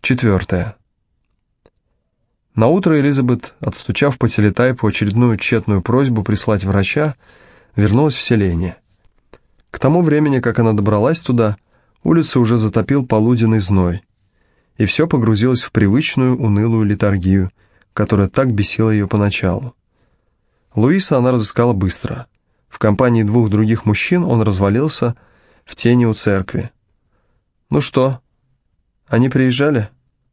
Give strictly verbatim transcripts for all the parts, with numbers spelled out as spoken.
Четвертое. Наутро Элизабет, отстучав по телетайпу очередную тщетную просьбу прислать врача, вернулась в селение. К тому времени, как она добралась туда, улицы уже затопил полуденный зной, и все погрузилось в привычную унылую летаргию, которая так бесила ее поначалу. Луиса она разыскала быстро. В компании двух других мужчин он развалился в тени у церкви. «Ну что, они приезжали?»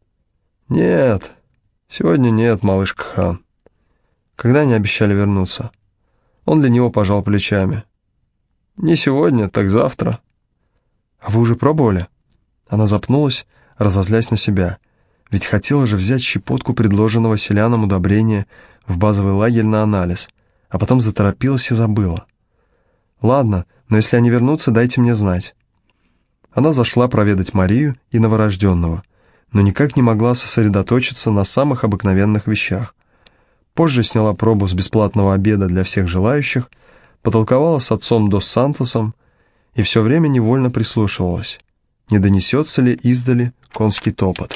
«Нет, сегодня нет, малышка Хан». «Когда они обещали вернуться?» Он лениво пожал плечами. «Не сегодня, так завтра». «А вы уже пробовали?» Она запнулась, разозлясь на себя. Ведь хотела же взять щепотку предложенного селянам удобрения в базовый лагерь на анализ, а потом заторопилась и забыла. «Ладно, но если они вернутся, дайте мне знать». Она зашла проведать Марию и новорожденного, но никак не могла сосредоточиться на самых обыкновенных вещах. Позже сняла пробу с бесплатного обеда для всех желающих, потолковала с отцом Дос Сантосом и все время невольно прислушивалась, не донесется ли издали конский топот.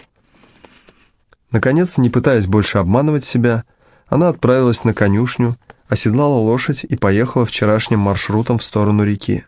Наконец, не пытаясь больше обманывать себя, она отправилась на конюшню, оседлала лошадь и поехала вчерашним маршрутом в сторону реки.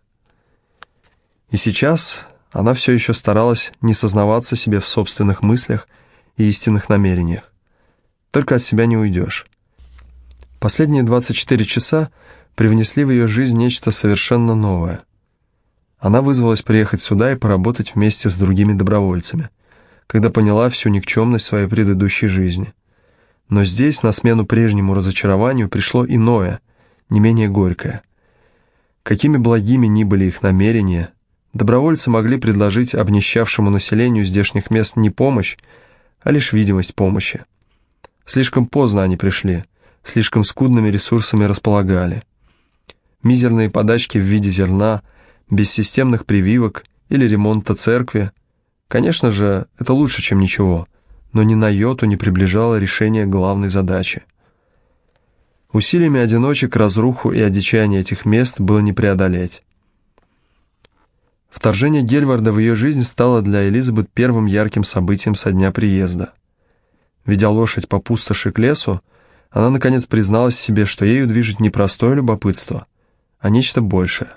И сейчас она все еще старалась не сознаваться себе в собственных мыслях и истинных намерениях. Только от себя не уйдешь. Последние двадцать четыре часа привнесли в ее жизнь нечто совершенно новое. Она вызвалась приехать сюда и поработать вместе с другими добровольцами, когда поняла всю никчемность своей предыдущей жизни. Но здесь на смену прежнему разочарованию пришло иное, не менее горькое. Какими благими ни были их намерения, добровольцы могли предложить обнищавшему населению здешних мест не помощь, а лишь видимость помощи. Слишком поздно они пришли, слишком скудными ресурсами располагали. Мизерные подачки в виде зерна, без системных прививок или ремонта церкви. Конечно же, это лучше, чем ничего, но ни на йоту не приближало решение главной задачи. Усилиями одиночек разруху и одичание этих мест было не преодолеть. Вторжение Гельварда в ее жизнь стало для Элизабет первым ярким событием со дня приезда. Ведя лошадь по пустоши к лесу, она наконец призналась себе, что ею движет не простое любопытство, а нечто большее.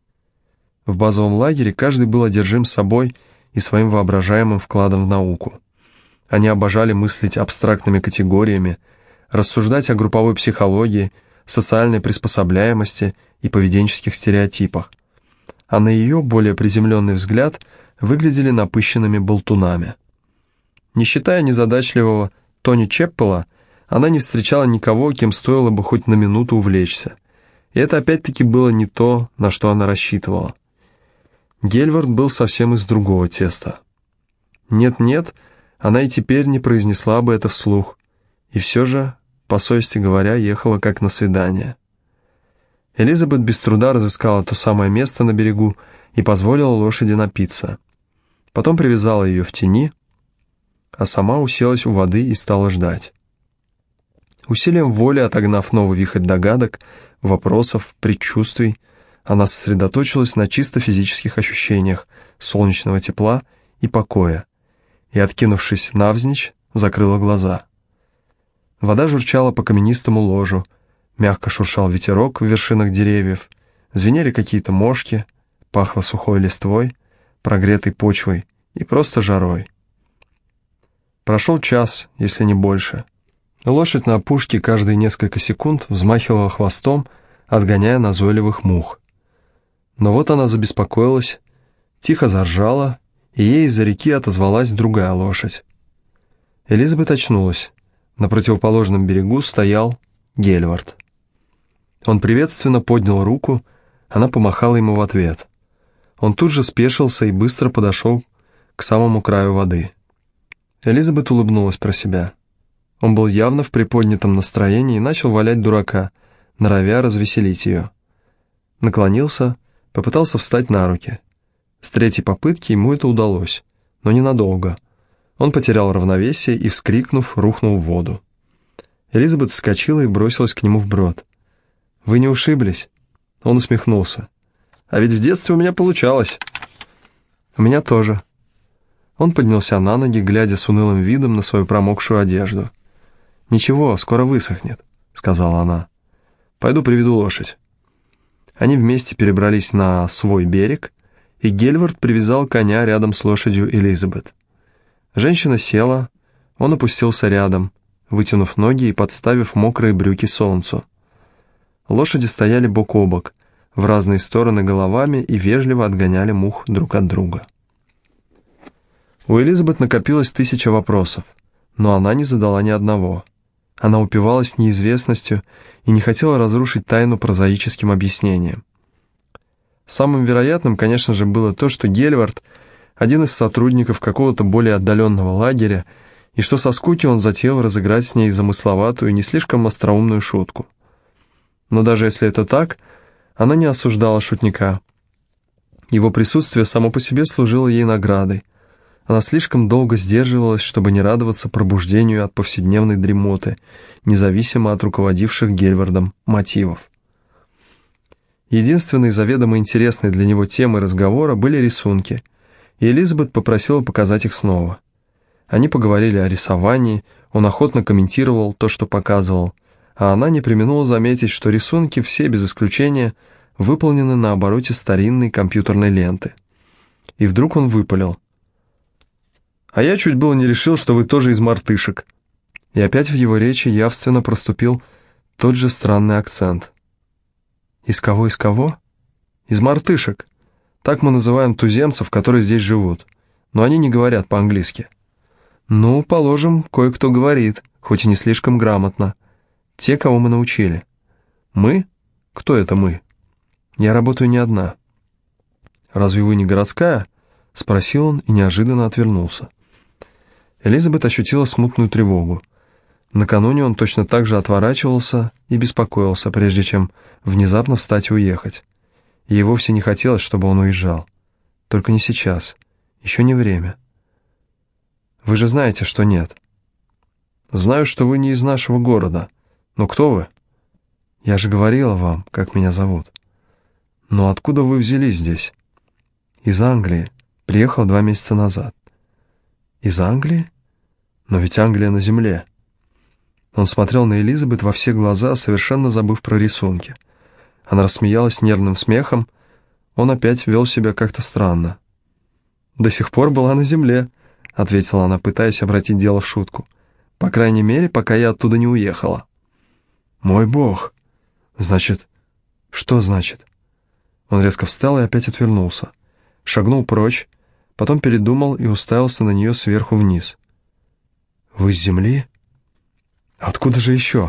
В базовом лагере каждый был одержим собой и своим воображаемым вкладом в науку. Они обожали мыслить абстрактными категориями, рассуждать о групповой психологии, социальной приспособляемости и поведенческих стереотипах. А на ее более приземленный взгляд выглядели напыщенными болтунами. Не считая незадачливого Тони Чеппела, она не встречала никого, кем стоило бы хоть на минуту увлечься. И это опять-таки было не то, на что она рассчитывала. Гельвард был совсем из другого теста. Нет-нет, она и теперь не произнесла бы это вслух, и все же, по совести говоря, ехала как на свидание. Элизабет без труда разыскала то самое место на берегу и позволила лошади напиться. Потом привязала ее в тени, а сама уселась у воды и стала ждать. Усилием воли, отогнав новый вихрь догадок, вопросов, предчувствий, она сосредоточилась на чисто физических ощущениях солнечного тепла и покоя и, откинувшись навзничь, закрыла глаза. Вода журчала по каменистому ложу, мягко шуршал ветерок в вершинах деревьев, звенели какие-то мошки, пахло сухой листвой, прогретой почвой и просто жарой. Прошел час, если не больше. Лошадь на опушке каждые несколько секунд взмахивала хвостом, отгоняя назойливых мух. Но вот она забеспокоилась, тихо заржала, и ей из-за реки отозвалась другая лошадь. Элизабет очнулась. На противоположном берегу стоял Гельвард. Он приветственно поднял руку, она помахала ему в ответ. Он тут же спешился и быстро подошел к самому краю воды. Элизабет улыбнулась про себя. Он был явно в приподнятом настроении и начал валять дурака, норовя развеселить ее. Наклонился, попытался встать на руки. С третьей попытки ему это удалось, но ненадолго. Он потерял равновесие и, вскрикнув, рухнул в воду. Элизабет вскочила и бросилась к нему вброд. «Вы не ушиблись?» Он усмехнулся. «А ведь в детстве у меня получалось». «У меня тоже». Он поднялся на ноги, глядя с унылым видом на свою промокшую одежду. «Ничего, скоро высохнет», — сказала она. «Пойду приведу лошадь». Они вместе перебрались на свой берег, и Гельвард привязал коня рядом с лошадью Элизабет. Женщина села, он опустился рядом, вытянув ноги и подставив мокрые брюки солнцу. Лошади стояли бок о бок, в разные стороны головами и вежливо отгоняли мух друг от друга. У Элизабет накопилось тысяча вопросов, но она не задала ни одного. Она упивалась неизвестностью и не хотела разрушить тайну прозаическим объяснением. Самым вероятным, конечно же, было то, что Гельвард — один из сотрудников какого-то более отдаленного лагеря, и что со скуки он затеял разыграть с ней замысловатую и не слишком остроумную шутку. Но даже если это так, она не осуждала шутника. Его присутствие само по себе служило ей наградой. Она слишком долго сдерживалась, чтобы не радоваться пробуждению от повседневной дремоты, независимо от руководивших Гельвардом мотивов. Единственной заведомо интересной для него темой разговора были рисунки, и Элизабет попросила показать их снова. Они поговорили о рисовании, он охотно комментировал то, что показывал, а она не преминула заметить, что рисунки все без исключения выполнены на обороте старинной компьютерной ленты. И вдруг он выпалил: «А я чуть было не решил, что вы тоже из мартышек». И опять в его речи явственно проступил тот же странный акцент. «Из кого, из кого?» «Из мартышек. Так мы называем туземцев, которые здесь живут. Но они не говорят по-английски». «Ну, положим, кое-кто говорит, хоть и не слишком грамотно. Те, кого мы научили». «Мы? Кто это мы?» «Я работаю не одна». «Разве вы не городская?» — спросил он и неожиданно отвернулся. Элизабет ощутила смутную тревогу. Накануне он точно так же отворачивался и беспокоился, прежде чем внезапно встать и уехать. Ей вовсе не хотелось, чтобы он уезжал. Только не сейчас. Еще не время. «Вы же знаете, что нет». «Знаю, что вы не из нашего города. Но кто вы?» «Я же говорила вам, как меня зовут». «Но откуда вы взялись здесь?» «Из Англии. Приехал два месяца назад». «Из Англии? Но ведь Англия на земле». Он смотрел на Элизабет во все глаза, совершенно забыв про рисунки. Она рассмеялась нервным смехом. Он опять вел себя как-то странно. «До сих пор была на земле», — ответила она, пытаясь обратить дело в шутку. «По крайней мере, пока я оттуда не уехала». «Мой бог! Значит...» «Что значит?» Он резко встал и опять отвернулся. Шагнул прочь, потом передумал и уставился на нее сверху вниз. «Вы с земли? Откуда же еще?»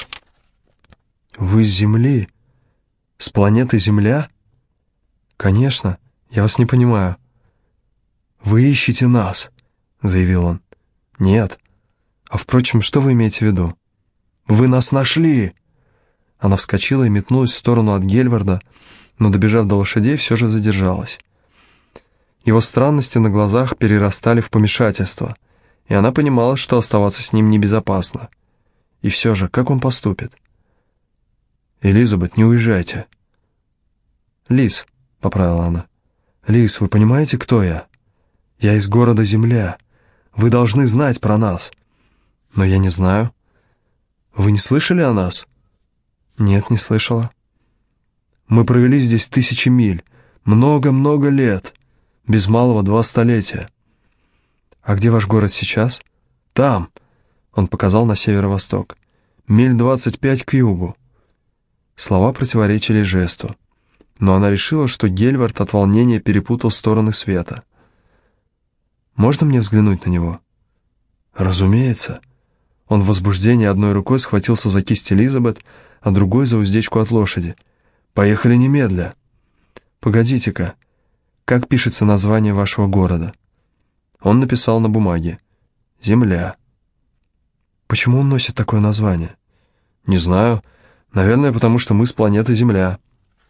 «Вы с земли? С планеты Земля?» «Конечно, я вас не понимаю». «Вы ищете нас», — заявил он. «Нет. А впрочем, что вы имеете в виду?» «Вы нас нашли!» Она вскочила и метнулась в сторону от Гельварда, но, добежав до лошадей, все же задержалась. Его странности на глазах перерастали в помешательство, и она понимала, что оставаться с ним небезопасно. И все же, как он поступит? «Элизабет, не уезжайте». «Лиз», — поправила она. «Лиз, вы понимаете, кто я? Я из города Земля. Вы должны знать про нас». «Но я не знаю». «Вы не слышали о нас?» «Нет, не слышала». «Мы провели здесь тысячи миль, много-много лет, без малого два столетия». «А где ваш город сейчас?» «Там», — он показал на северо-восток, «миль двадцать пять к югу». Слова противоречили жесту, но она решила, что Гельвард от волнения перепутал стороны света. «Можно мне взглянуть на него?» «Разумеется». Он в возбуждении одной рукой схватился за кисть Элизабет, а другой за уздечку от лошади. «Поехали немедля». «Погодите-ка, как пишется название вашего города?» Он написал на бумаге: «Земля». «Почему он носит такое название?» «Не знаю. Наверное, потому что мы с планеты Земля».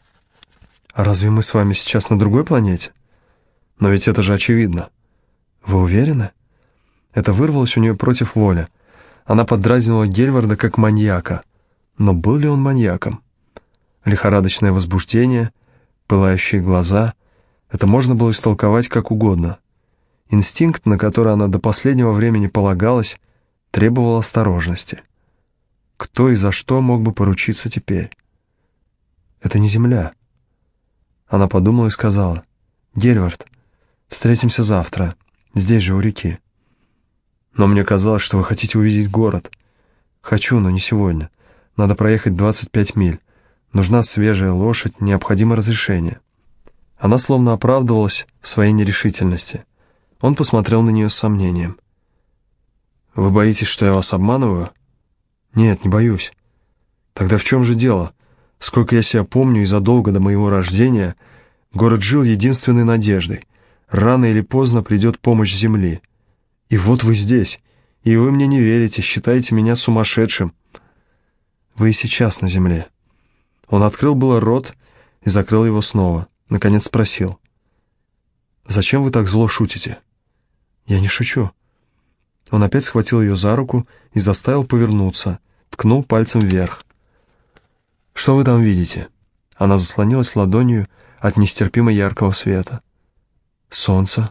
«А разве мы с вами сейчас на другой планете?» «Но ведь это же очевидно». «Вы уверены?» Это вырвалось у нее против воли. Она поддразнивала Гельварда как маньяка. Но был ли он маньяком? Лихорадочное возбуждение, пылающие глаза — это можно было истолковать как угодно. Инстинкт, на который она до последнего времени полагалась, требовал осторожности. Кто и за что мог бы поручиться теперь? Это не земля. Она подумала и сказала: «Гельвард, встретимся завтра, здесь же у реки». «Но мне казалось, что вы хотите увидеть город». «Хочу, но не сегодня. Надо проехать двадцать пять миль. Нужна свежая лошадь, необходимо разрешение». Она словно оправдывалась в своей нерешительности. Он посмотрел на нее с сомнением. «Вы боитесь, что я вас обманываю?» «Нет, не боюсь». «Тогда в чем же дело? Сколько я себя помню, и задолго до моего рождения город жил единственной надеждой. Рано или поздно придет помощь земли. И вот вы здесь, и вы мне не верите, считаете меня сумасшедшим. Вы и сейчас на земле». Он открыл было рот и закрыл его снова. Наконец спросил: «Зачем вы так зло шутите?» «Я не шучу». Он опять схватил ее за руку и заставил повернуться, ткнул пальцем вверх. «Что вы там видите?» Она заслонилась ладонью от нестерпимо яркого света. «Солнце».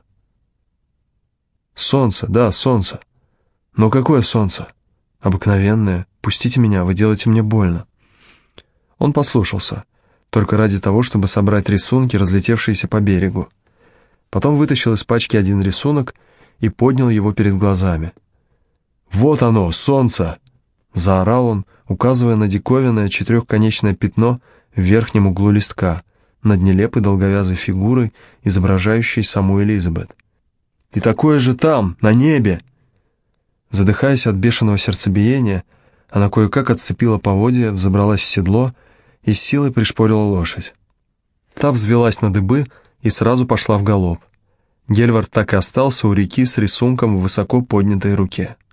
«Солнце, да, солнце. Но какое солнце?» «Обыкновенное. Пустите меня, вы делаете мне больно». Он послушался, только ради того, чтобы собрать рисунки, разлетевшиеся по берегу. Потом вытащил из пачки один рисунок и поднял его перед глазами. «Вот оно, солнце!» — заорал он, указывая на диковинное четырехконечное пятно в верхнем углу листка, над нелепой долговязой фигурой, изображающей саму Элизабет. «И такое же там, на небе!» Задыхаясь от бешеного сердцебиения, она кое-как отцепила поводья, взобралась в седло и с силой пришпорила лошадь. Та взвелась на дыбы и сразу пошла в галоп. Гельвард так и остался у реки с рисунком в высоко поднятой руке.